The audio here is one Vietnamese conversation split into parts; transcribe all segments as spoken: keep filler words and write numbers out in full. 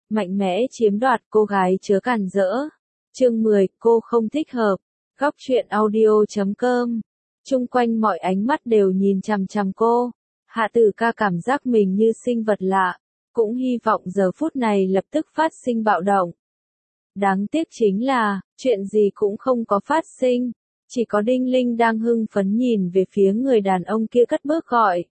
mạnh mẽ chiếm đoạt cô gái chớ cản rỡ. Chương mười, cô không thích hợp. Góc truyện audio chấm com. Chung quanh mọi ánh mắt đều nhìn chằm chằm cô. Hạ Tử Ca cảm giác mình như sinh vật lạ, cũng hy vọng giờ phút này lập tức phát sinh bạo động. Đáng tiếc chính là, chuyện gì cũng không có phát sinh, chỉ có Đinh Linh đang hưng phấn nhìn về phía người đàn ông kia cất bước gọi.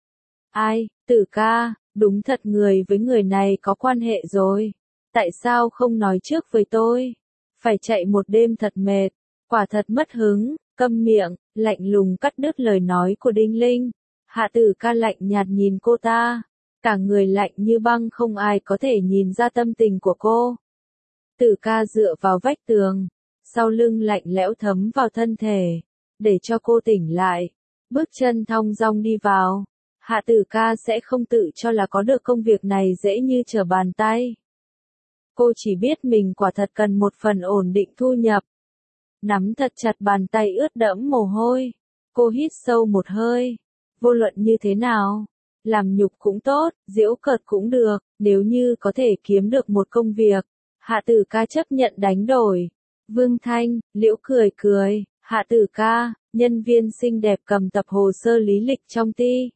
Ai, Tử Ca, đúng thật người với người này có quan hệ rồi. Tại sao không nói trước với tôi? Phải chạy một đêm thật mệt, quả thật mất hứng, câm miệng, lạnh lùng cắt đứt lời nói của Đinh Linh. Hạ Tử Ca lạnh nhạt nhìn cô ta, cả người lạnh như băng, không ai có thể nhìn ra tâm tình của cô. Tử Ca dựa vào vách tường, sau lưng lạnh lẽo thấm vào thân thể, để cho cô tỉnh lại, bước chân thong dong đi vào. Hạ Tử Ca sẽ không tự cho là có được công việc này dễ như trở bàn tay. Cô chỉ biết mình quả thật cần một phần ổn định thu nhập. Nắm thật chặt bàn tay ướt đẫm mồ hôi, cô hít sâu một hơi. Vô luận như thế nào, làm nhục cũng tốt, giễu cợt cũng được, nếu như có thể kiếm được một công việc, Hạ Tử Ca chấp nhận đánh đổi. Vương Thanh, Liễu cười cười, Hạ Tử Ca, nhân viên xinh đẹp cầm tập hồ sơ lý lịch trong ty.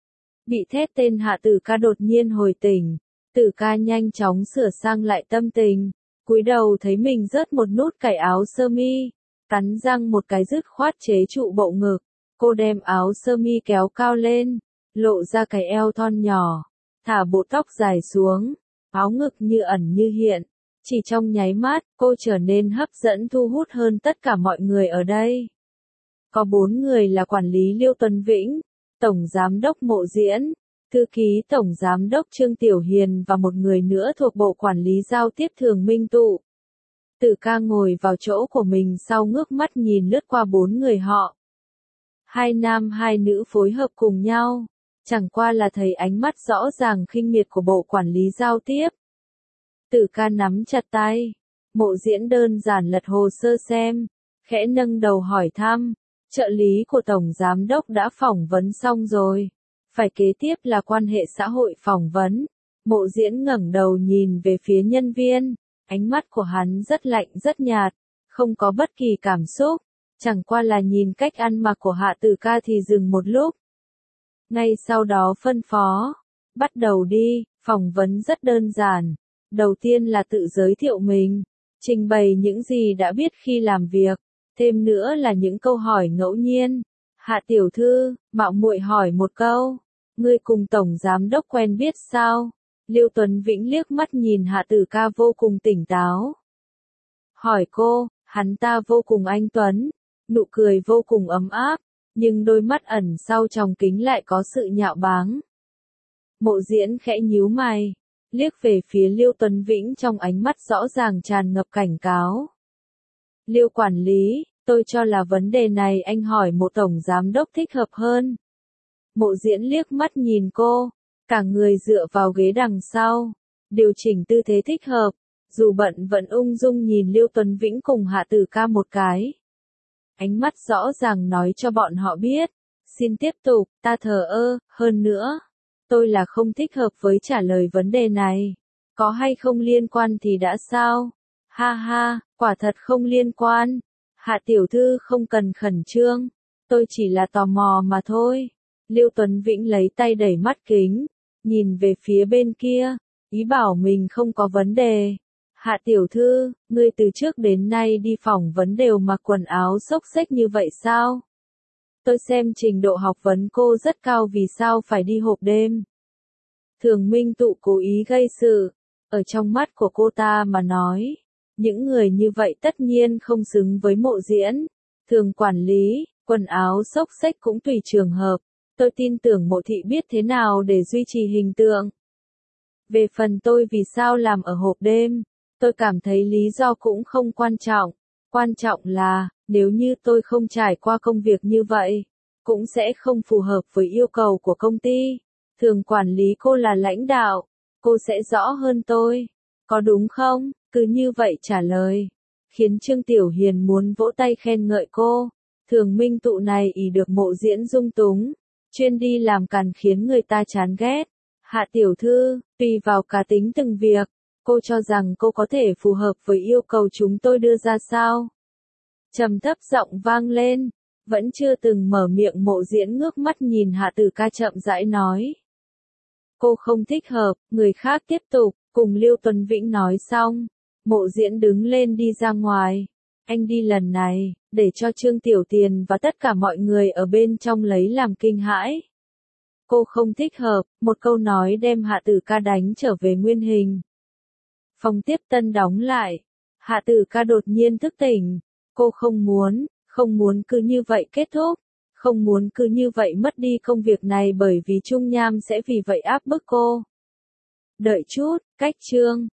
Bị thét tên Hạ Tử Ca đột nhiên hồi tỉnh, Tử Ca nhanh chóng sửa sang lại tâm tình, cúi đầu thấy mình rớt một nút cài áo sơ mi, cắn răng một cái dứt khoát chế trụ bộ ngực. Cô đem áo sơ mi kéo cao lên, lộ ra cái eo thon nhỏ, thả bộ tóc dài xuống, áo ngực như ẩn như hiện. Chỉ trong nháy mắt, cô trở nên hấp dẫn thu hút hơn tất cả mọi người ở đây. Có bốn người là quản lý Liêu Tuấn Vĩnh, tổng giám đốc Mộ Diễn, thư ký tổng giám đốc Trương Tiểu Hiền và một người nữa thuộc bộ quản lý giao tiếp Thường Minh Tụ. Tử Ca ngồi vào chỗ của mình sau ngước mắt nhìn lướt qua bốn người họ. Hai nam hai nữ phối hợp cùng nhau, chẳng qua là thấy ánh mắt rõ ràng khinh miệt của bộ quản lý giao tiếp. Tử Ca nắm chặt tay, Mộ Diễn đơn giản lật hồ sơ xem, khẽ nâng đầu hỏi thăm, trợ lý của tổng giám đốc đã phỏng vấn xong rồi, phải kế tiếp là quan hệ xã hội phỏng vấn. Mộ Diễn ngẩng đầu nhìn về phía nhân viên, ánh mắt của hắn rất lạnh rất nhạt, không có bất kỳ cảm xúc. Chẳng qua là nhìn cách ăn mặc của Hạ Tử Ca thì dừng một lúc. Ngay sau đó phân phó, bắt đầu đi, phỏng vấn rất đơn giản. Đầu tiên là tự giới thiệu mình, trình bày những gì đã biết khi làm việc, thêm nữa là những câu hỏi ngẫu nhiên. Hạ tiểu thư, mạo muội hỏi một câu, ngươi cùng tổng giám đốc quen biết sao? Liêu Tuấn Vĩnh liếc mắt nhìn Hạ Tử Ca vô cùng tỉnh táo. Hỏi cô, hắn ta vô cùng anh tuấn, nụ cười vô cùng ấm áp, nhưng đôi mắt ẩn sau tròng kính lại có sự nhạo báng. Mộ Diễn khẽ nhíu mày, liếc về phía Liêu Tuấn Vĩnh trong ánh mắt rõ ràng tràn ngập cảnh cáo. Liêu quản lý, tôi cho là vấn đề này anh hỏi một tổng giám đốc thích hợp hơn. Mộ Diễn liếc mắt nhìn cô, cả người dựa vào ghế đằng sau, điều chỉnh tư thế thích hợp, dù bận vẫn ung dung nhìn Liêu Tuấn Vĩnh cùng Hạ Tử Ca một cái. Ánh mắt rõ ràng nói cho bọn họ biết, xin tiếp tục, ta thờ ơ, hơn nữa, tôi là không thích hợp với trả lời vấn đề này, có hay không liên quan thì đã sao, ha ha, quả thật không liên quan, Hạ tiểu thư không cần khẩn trương, tôi chỉ là tò mò mà thôi. Liêu Tuấn Vĩnh lấy tay đẩy mắt kính, nhìn về phía bên kia, ý bảo mình không có vấn đề. Hạ tiểu thư, ngươi từ trước đến nay đi phỏng vấn đều mặc quần áo xốc xếch như vậy sao? Tôi xem trình độ học vấn cô rất cao, vì sao phải đi hộp đêm? Thường Minh Tụ cố ý gây sự, ở trong mắt của cô ta mà nói, những người như vậy tất nhiên không xứng với Mộ Diễn. Thường quản lý, quần áo xốc xếch cũng tùy trường hợp, tôi tin tưởng Mộ thị biết thế nào để duy trì hình tượng. Về phần tôi vì sao làm ở hộp đêm, tôi cảm thấy lý do cũng không quan trọng, quan trọng là, nếu như tôi không trải qua công việc như vậy, cũng sẽ không phù hợp với yêu cầu của công ty. Thường quản lý, cô là lãnh đạo, cô sẽ rõ hơn tôi, có đúng không? Cứ như vậy trả lời, khiến Trương Tiểu Hiền muốn vỗ tay khen ngợi cô. Thường Minh Tụ này ỷ được Mộ Diễn dung túng, chuyên đi làm càn khiến người ta chán ghét. Hạ tiểu thư, tùy vào cá tính từng việc, cô cho rằng cô có thể phù hợp với yêu cầu chúng tôi đưa ra sao? Trầm thấp giọng vang lên, vẫn chưa từng mở miệng Mộ Diễn ngước mắt nhìn Hạ Tử Ca chậm rãi nói. Cô không thích hợp, người khác tiếp tục, cùng Lưu Tuấn Vĩnh nói xong. Mộ Diễn đứng lên đi ra ngoài. Anh đi lần này, để cho Trương Tiểu Tiền và tất cả mọi người ở bên trong lấy làm kinh hãi. Cô không thích hợp, một câu nói đem Hạ Tử Ca đánh trở về nguyên hình. Phòng tiếp tân đóng lại. Hạ Tử Ca đột nhiên thức tỉnh. Cô không muốn, không muốn cứ như vậy kết thúc. Không muốn cứ như vậy mất đi công việc này bởi vì Trung Nham sẽ vì vậy áp bức cô. Đợi chút, cách chương.